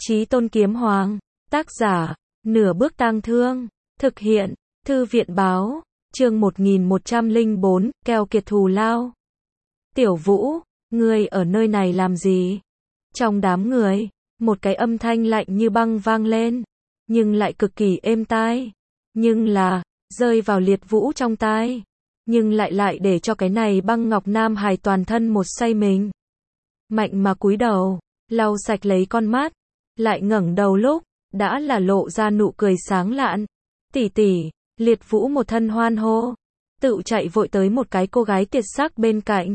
Chí Tôn Kiếm Hoàng, tác giả, Nửa Bước Tang Thương, thực hiện, Thư viện báo, chương 1104, keo kiệt thù lao. Tiểu Vũ, ngươi ở nơi này làm gì? Trong đám người, một cái âm thanh lạnh như băng vang lên, nhưng lại cực kỳ êm tai. Nhưng là, rơi vào Liệt Vũ trong tai. Nhưng lại để cho cái này băng ngọc nam hài toàn thân một say mình. Mạnh mà cúi đầu, lau sạch lấy con mắt, lại ngẩng đầu lúc, đã là lộ ra nụ cười sáng lạn. Tỷ tỷ, Liệt Vũ một thân hoan hô, tự chạy vội tới một cái cô gái tiệt sắc bên cạnh.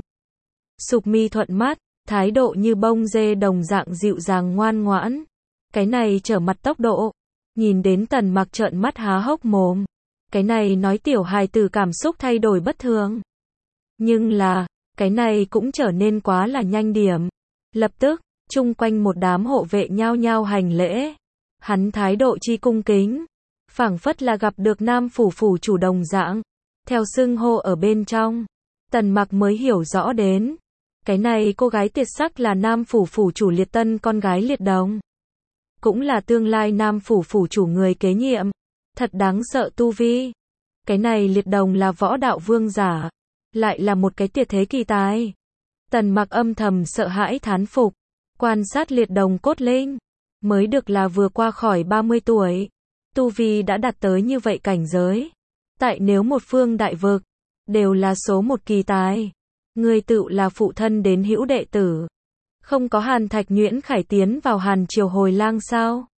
Sụp mi thuận mắt, thái độ như bông dê đồng dạng dịu dàng ngoan ngoãn. Cái này trở mặt tốc độ, nhìn đến Tần Mặc trợn mắt há hốc mồm. Cái này nói tiểu hài tử cảm xúc thay đổi bất thường. Nhưng là, cái này cũng trở nên quá là nhanh điểm. Lập tức, chung quanh một đám hộ vệ nhao nhao hành lễ. Hắn thái độ chi cung kính, phảng phất là gặp được Nam phủ phủ chủ đồng dạng. Theo xưng hô ở bên trong, Tần Mặc mới hiểu rõ đến. Cái này cô gái tiệt sắc là Nam phủ phủ chủ Liệt Tân con gái Liệt Đồng. Cũng là tương lai Nam phủ phủ chủ người kế nhiệm. Thật đáng sợ tu vi. Cái này Liệt Đồng là võ đạo vương giả, lại là một cái tuyệt thế kỳ tài. Tần Mặc âm thầm sợ hãi thán phục, quan sát Liệt Đồng cốt linh, mới được là vừa qua khỏi 30 tuổi, tu vi đã đạt tới như vậy cảnh giới. Tại nếu một phương đại vực, đều là số một kỳ tài. Người tự là phụ thân đến hữu đệ tử. Không có Hàn Thạch Nhuyễn Khải tiến vào Hàn Triều Hồi Lang sao?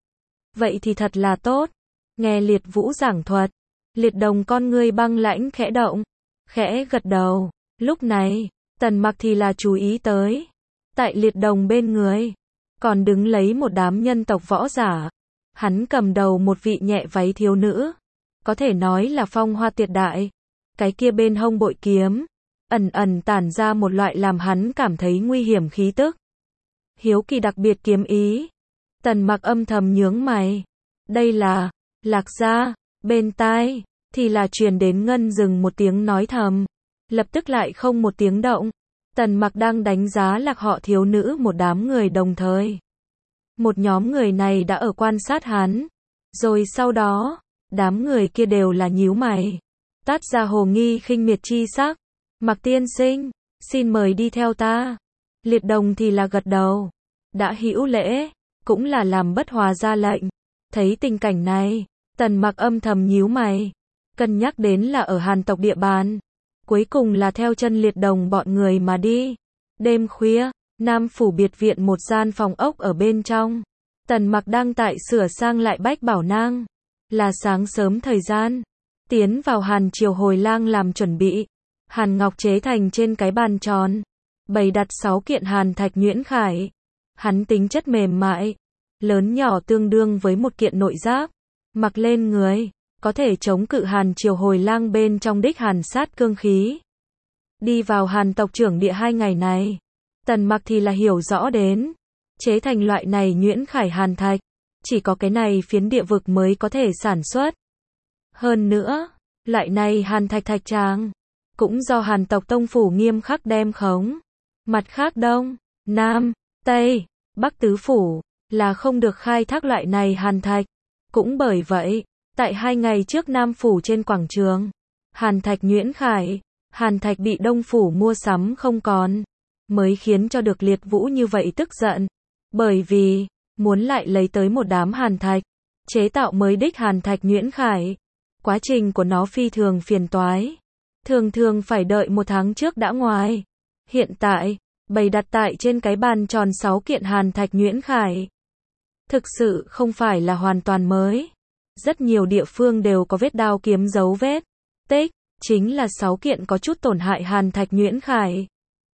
Vậy thì thật là tốt. Nghe Liệt Vũ giảng thuật, Liệt Đồng con ngươi băng lãnh khẽ động, khẽ gật đầu. Lúc này, Tần Mặc thì là chú ý tới, tại Liệt Đồng bên người, còn đứng lấy một đám nhân tộc võ giả. Hắn cầm đầu một vị nhẹ váy thiếu nữ, có thể nói là phong hoa tuyệt đại. Cái kia bên hông bội kiếm, ẩn ẩn tản ra một loại làm hắn cảm thấy nguy hiểm khí tức. Hiếu kỳ đặc biệt kiếm ý. Tần Mặc âm thầm nhướng mày. Đây là Lạc Gia. Bên tai thì là truyền đến Ngân Dừng một tiếng nói thầm, lập tức lại không một tiếng động. Tần Mặc đang đánh giá Lạc họ thiếu nữ một đám người đồng thời. Một nhóm người này đã ở quan sát hắn, rồi sau đó, đám người kia đều là nhíu mày, tát ra hồ nghi khinh miệt chi sắc. Mặc tiên sinh, xin mời đi theo ta. Liệt Đồng thì là gật đầu, đã hữu lễ, cũng là làm bất hòa ra lệnh. Thấy tình cảnh này, Tần Mặc âm thầm nhíu mày, cân nhắc đến là ở Hàn tộc địa bàn, cuối cùng là theo chân Liệt Đồng bọn người mà đi. Đêm khuya, Nam phủ biệt viện một gian phòng ốc ở bên trong, Tần Mặc đang tại sửa sang lại bách bảo nang, là sáng sớm thời gian, tiến vào Hàn Triều Hồi Lang làm chuẩn bị. Hàn ngọc chế thành trên cái bàn tròn, bày đặt 6 kiện Hàn Thạch Nhuyễn Khải. Hắn tính chất mềm mại, lớn nhỏ tương đương với một kiện nội giáp, mặc lên người, có thể chống cự Hàn Triều Hồi Lang bên trong đích hàn sát cương khí. Đi vào Hàn tộc trưởng địa 2 ngày này, Tần Mặc thì là hiểu rõ đến, chế thành loại này Nhuyễn Khải Hàn Thạch, chỉ có cái này phiến địa vực mới có thể sản xuất. Hơn nữa, loại này Hàn Thạch thạch tràng, cũng do Hàn tộc tông phủ nghiêm khắc đem khống. Mặt khác Đông, Nam, Tây, Bắc tứ phủ, là không được khai thác loại này Hàn Thạch. Cũng bởi vậy, tại 2 ngày trước Nam phủ trên quảng trường, Hàn Thạch Nhuyễn Khải, Hàn Thạch bị Đông phủ mua sắm không còn, mới khiến cho được Liệt Vũ như vậy tức giận. Bởi vì, muốn lại lấy tới một đám Hàn Thạch, chế tạo mới đích Hàn Thạch Nhuyễn Khải. Quá trình của nó phi thường phiền toái. Thường thường phải đợi 1 tháng trước đã ngoài. Hiện tại, bày đặt tại trên cái bàn tròn 6 kiện Hàn Thạch Nhuyễn Khải. Thực sự không phải là hoàn toàn mới. Rất nhiều địa phương đều có vết đao kiếm dấu vết. Tích, chính là 6 kiện có chút tổn hại Hàn Thạch Nhuyễn Khải.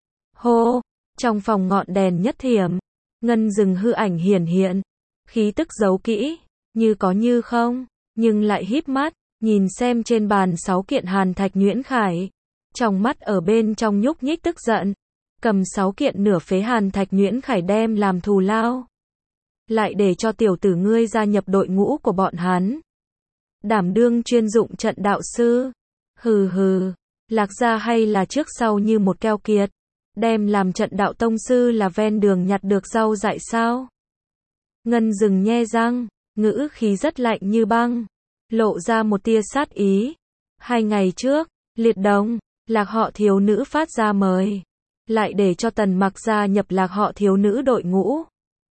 Hô, trong phòng ngọn đèn nhất thiểm, Ngân Dừng hư ảnh hiển hiện. Khí tức giấu kỹ, như có như không, nhưng lại híp mắt. Nhìn xem trên bàn 6 kiện Hàn Thạch Nhuyễn Khải, trong mắt ở bên trong nhúc nhích tức giận, cầm 6 kiện nửa phế Hàn Thạch Nhuyễn Khải đem làm thù lao. Lại để cho tiểu tử ngươi gia nhập đội ngũ của bọn hắn. Đảm đương chuyên dụng trận đạo sư. Hừ hừ, Lạc Gia hay là trước sau như một keo kiệt. Đem làm trận đạo tông sư là ven đường nhặt được rau dại sao? Ngân Dừng nhe răng, ngữ khí rất lạnh như băng, lộ ra một tia sát ý. 2 ngày trước, Liệt Đồng, Lạc họ thiếu nữ phát ra mời, lại để cho Tần Mặc gia nhập Lạc họ thiếu nữ đội ngũ,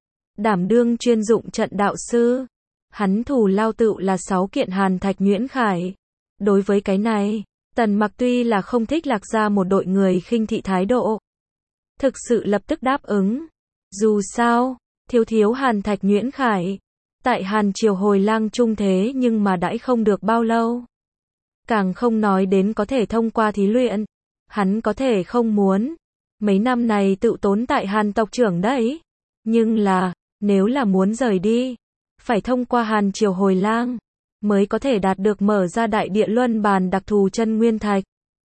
đảm đương chuyên dụng trận đạo sư. Hắn thù lao tựu là 6 kiện hàn thạch nhuyễn khải. Đối với cái này, Tần Mặc tuy là không thích Lạc gia một đội người khinh thị thái độ, thực sự lập tức đáp ứng. Dù sao, thiếu hàn thạch nhuyễn khải, tại Hàn Triều hồi lang trung thế nhưng mà đãi không được bao lâu. Càng không nói đến có thể thông qua thí luyện. Hắn có thể không muốn. Mấy năm này tự tốn tại Hàn tộc trưởng đấy. Nhưng là, nếu là muốn rời đi, phải thông qua Hàn Triều hồi lang, mới có thể đạt được mở ra đại địa luân bàn đặc thù chân nguyên thạch.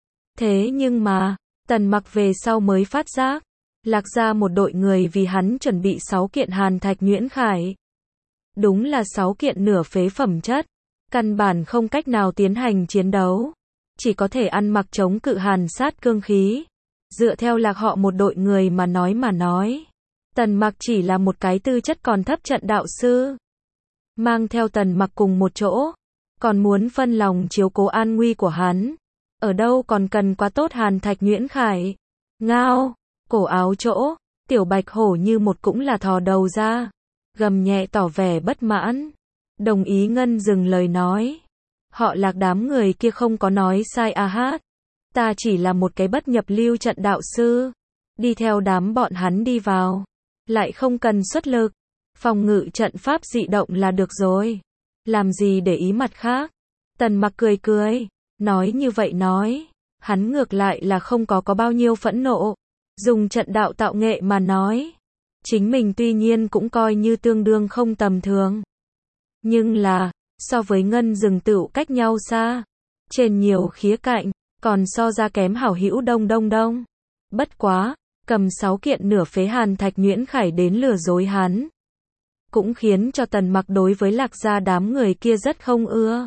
Thế nhưng mà, Tần Mặc về sau mới phát giác, Lạc gia một đội người vì hắn chuẩn bị 6 kiện hàn thạch nhuyễn khải. Đúng là 6 kiện nửa phế phẩm chất, căn bản không cách nào tiến hành chiến đấu, chỉ có thể ăn mặc chống cự hàn sát cương khí. Dựa theo Lạc họ một đội người mà nói, Tần Mặc chỉ là một cái tư chất còn thấp trận đạo sư. Mang theo Tần Mặc cùng một chỗ, còn muốn phân lòng chiếu cố an nguy của hắn, ở đâu còn cần quá tốt hàn thạch nhuyễn khải. Ngao, cổ áo chỗ, tiểu bạch hổ như một cũng là thò đầu ra, gầm nhẹ tỏ vẻ bất mãn. Đồng ý Ngân Dừng lời nói. Họ Lạc đám người kia không có nói sai a hát. Ta chỉ là một cái bất nhập lưu trận đạo sư. Đi theo đám bọn hắn đi vào. Lại không cần xuất lực. Phòng ngự trận pháp dị động là được rồi. Làm gì để ý mặt khác. Tần Mặc cười. Nói như vậy nói. Hắn ngược lại là không có bao nhiêu phẫn nộ. Dùng trận đạo tạo nghệ mà nói. Chính mình tuy nhiên cũng coi như tương đương không tầm thường. Nhưng là, so với Ngân Dừng tựu cách nhau xa. Trên nhiều khía cạnh, còn so ra kém hảo hữu đông. Bất quá, cầm 6 kiện nửa phế hàn thạch nhuyễn khải đến lừa dối hắn. Cũng khiến cho Tần Mặc đối với Lạc gia đám người kia rất không ưa.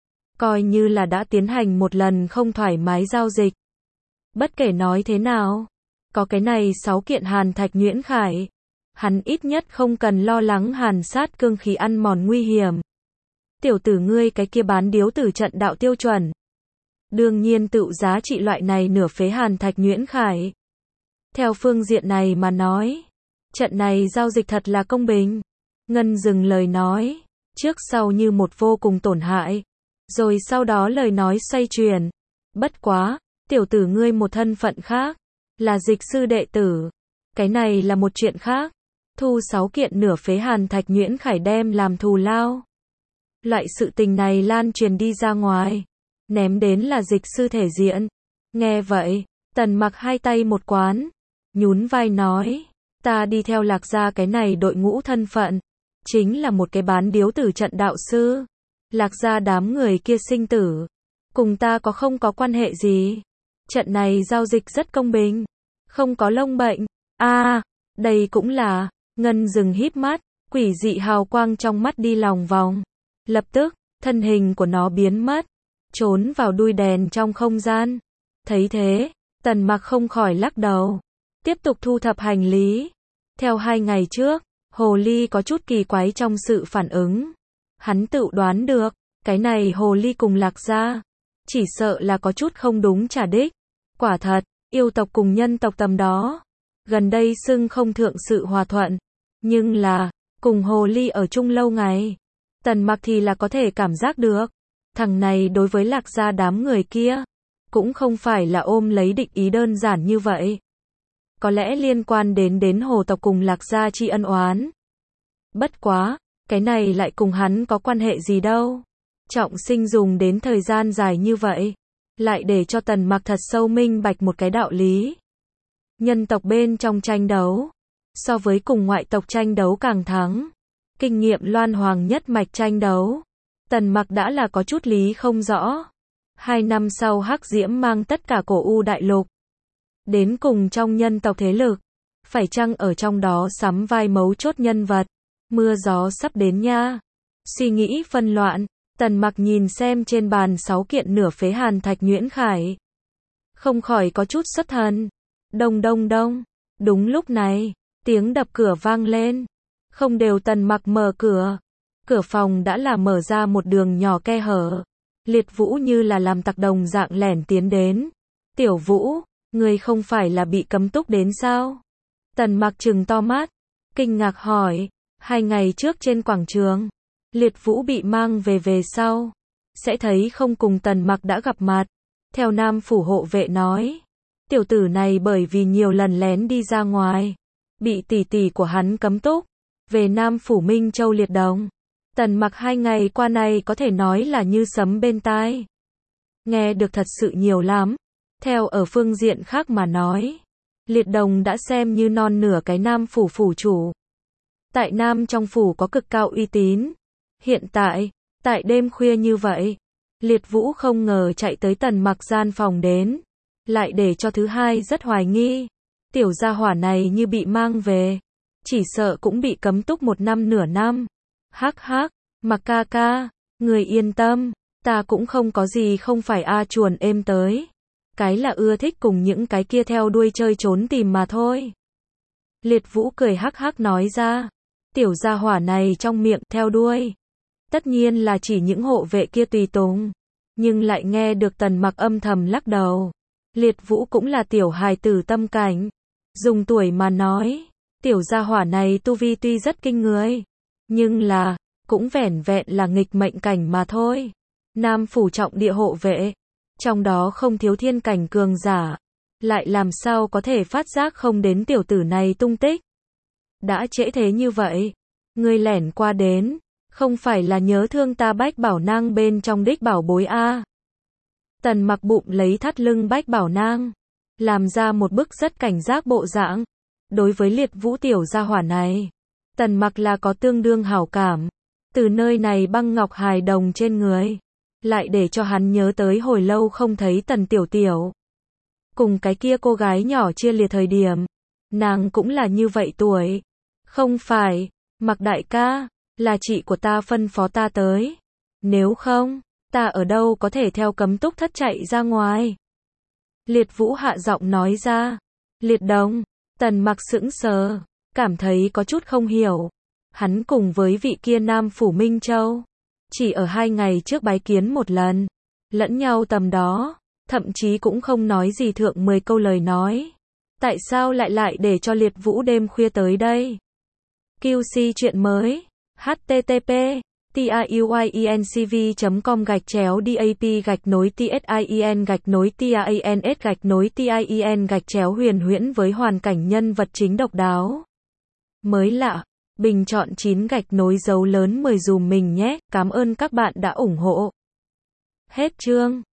Coi như là đã tiến hành một lần không thoải mái giao dịch. Bất kể nói thế nào, có cái này 6 kiện hàn thạch nhuyễn khải. Hắn ít nhất không cần lo lắng hàn sát cương khí ăn mòn nguy hiểm. Tiểu tử ngươi cái kia bán điếu tử trận đạo tiêu chuẩn. Đương nhiên tựu giá trị loại này nửa phế hàn thạch nhuyễn khải. Theo phương diện này mà nói, trận này giao dịch thật là công bình. Ngân Dừng lời nói, trước sau như một vô cùng tổn hại. Rồi sau đó lời nói xoay chuyển. Bất quá, tiểu tử ngươi một thân phận khác, là dịch sư đệ tử. Cái này là một chuyện khác. Thu 6 kiện nửa phế hàn thạch nhuyễn khải đem làm thù lao. Loại sự tình này lan truyền đi ra ngoài, ném đến là dịch sư thể diện. Nghe vậy, Tần Mặc hai tay một quán, nhún vai nói, ta đi theo Lạc gia cái này đội ngũ thân phận, chính là một cái bán điếu tử trận đạo sư. Lạc gia đám người kia sinh tử, cùng ta không có quan hệ gì. Trận này giao dịch rất công bình, không có lông bệnh. Đây cũng là. Ngân Dừng híp mắt, quỷ dị hào quang trong mắt đi lòng vòng. Lập tức, thân hình của nó biến mất, trốn vào đuôi đèn trong không gian. Thấy thế, Tần Mặc không khỏi lắc đầu, tiếp tục thu thập hành lý. Theo 2 ngày trước, hồ ly có chút kỳ quái trong sự phản ứng. Hắn tự đoán được, cái này hồ ly cùng Lạc gia, chỉ sợ là có chút không đúng trả đích. Quả thật, yêu tộc cùng nhân tộc tầm đó, gần đây xưng không thượng sự hòa thuận. Nhưng là, cùng hồ ly ở chung lâu ngày, Tần Mặc thì là có thể cảm giác được. Thằng này đối với Lạc gia đám người kia, cũng không phải là ôm lấy định ý đơn giản như vậy. Có lẽ liên quan đến hồ tộc cùng Lạc gia chi ân oán. Bất quá, cái này lại cùng hắn có quan hệ gì đâu. Trọng Sinh dùng đến thời gian dài như vậy, lại để cho Tần Mặc thật sâu minh bạch một cái đạo lý. Nhân tộc bên trong tranh đấu, so với cùng ngoại tộc tranh đấu càng thắng. Kinh nghiệm loan hoàng nhất mạch tranh đấu, Tần Mặc đã là có chút lý không rõ. 2 năm sau Hắc Diễm mang tất cả cổ u đại lục, đến cùng trong nhân tộc thế lực, phải chăng ở trong đó sắm vai mấu chốt nhân vật. Mưa gió sắp đến nha. Suy nghĩ phân loạn, Tần Mặc nhìn xem trên bàn 6 kiện nửa phế hàn thạch nhuyễn khải, không khỏi có chút xuất thần. Đông. Đúng lúc này, tiếng đập cửa vang lên. Không đều Tần Mặc mở cửa. Cửa phòng đã là mở ra một đường nhỏ khe hở. Liệt Vũ như là làm tặc đồng dạng lẻn tiến đến. Tiểu Vũ, ngươi không phải là bị cấm túc đến sao? Tần Mặc trừng to mắt, kinh ngạc hỏi, 2 ngày trước trên quảng trường, Liệt Vũ bị mang về sau, sẽ thấy không cùng Tần Mặc đã gặp mặt. Theo Nam phủ hộ vệ nói, tiểu tử này bởi vì nhiều lần lén đi ra ngoài, bị tỷ tỷ của hắn cấm túc, về Nam phủ Minh Châu Liệt Đồng. Tần Mặc 2 ngày qua này có thể nói là như sấm bên tai. Nghe được thật sự nhiều lắm. Theo ở phương diện khác mà nói, Liệt Đồng đã xem như non nửa cái Nam phủ phủ chủ. Tại Nam trong phủ có cực cao uy tín. Hiện tại, tại đêm khuya như vậy, Liệt Vũ không ngờ chạy tới Tần Mặc gian phòng đến, lại để cho thứ hai rất hoài nghi. Tiểu gia hỏa này như bị mang về, chỉ sợ cũng bị cấm túc 1 năm nửa năm. Hắc hắc, Mặc ca ca, người yên tâm, ta cũng không có gì không phải chuồn êm tới. Cái là ưa thích cùng những cái kia theo đuôi chơi trốn tìm mà thôi. Liệt Vũ cười hắc hắc nói ra, tiểu gia hỏa này trong miệng theo đuôi. Tất nhiên là chỉ những hộ vệ kia tùy tùng. Nhưng lại nghe được Tần Mặc âm thầm lắc đầu. Liệt Vũ cũng là tiểu hài tử tâm cảnh. Dùng tuổi mà nói, tiểu gia hỏa này tu vi tuy rất kinh người. Nhưng là, cũng vẻn vẹn là nghịch mệnh cảnh mà thôi. Nam phủ trọng địa hộ vệ, trong đó không thiếu thiên cảnh cường giả. Lại làm sao có thể phát giác không đến tiểu tử này tung tích. Đã trễ thế như vậy, ngươi lẻn qua đến, không phải là nhớ thương ta Bách Bảo Nang bên trong đích bảo bối a? Tần Mặc bụng lấy thắt lưng Bách Bảo Nang, làm ra một bức rất cảnh giác bộ dạng. Đối với Liệt Vũ tiểu gia hỏa này, Tần Mặc là có tương đương hảo cảm. Từ nơi này băng ngọc hài đồng trên người, lại để cho hắn nhớ tới hồi lâu không thấy Tần Tiểu Tiểu. Cùng cái kia cô gái nhỏ chia liệt thời điểm, nàng cũng là như vậy tuổi. Không phải, Mặc đại ca, là chị của ta phân phó ta tới. Nếu không, ta ở đâu có thể theo cấm túc thất chạy ra ngoài. Liệt Vũ hạ giọng nói ra. Liệt Đồng, Tần Mặc sững sờ, cảm thấy có chút không hiểu. Hắn cùng với vị kia Nam phủ Minh Châu, chỉ ở 2 ngày trước bái kiến một lần, lẫn nhau tầm đó, thậm chí cũng không nói gì thượng 10 câu lời nói. Tại sao lại để cho Liệt Vũ đêm khuya tới đây? QC chuyện mới. http tiuyencv.com/dap-tin-tin-huyền huyễn với hoàn cảnh nhân vật chính độc đáo. Mới lạ, bình chọn 9 dấu lớn 10 dùm mình nhé, cảm ơn các bạn đã ủng hộ. Hết chương.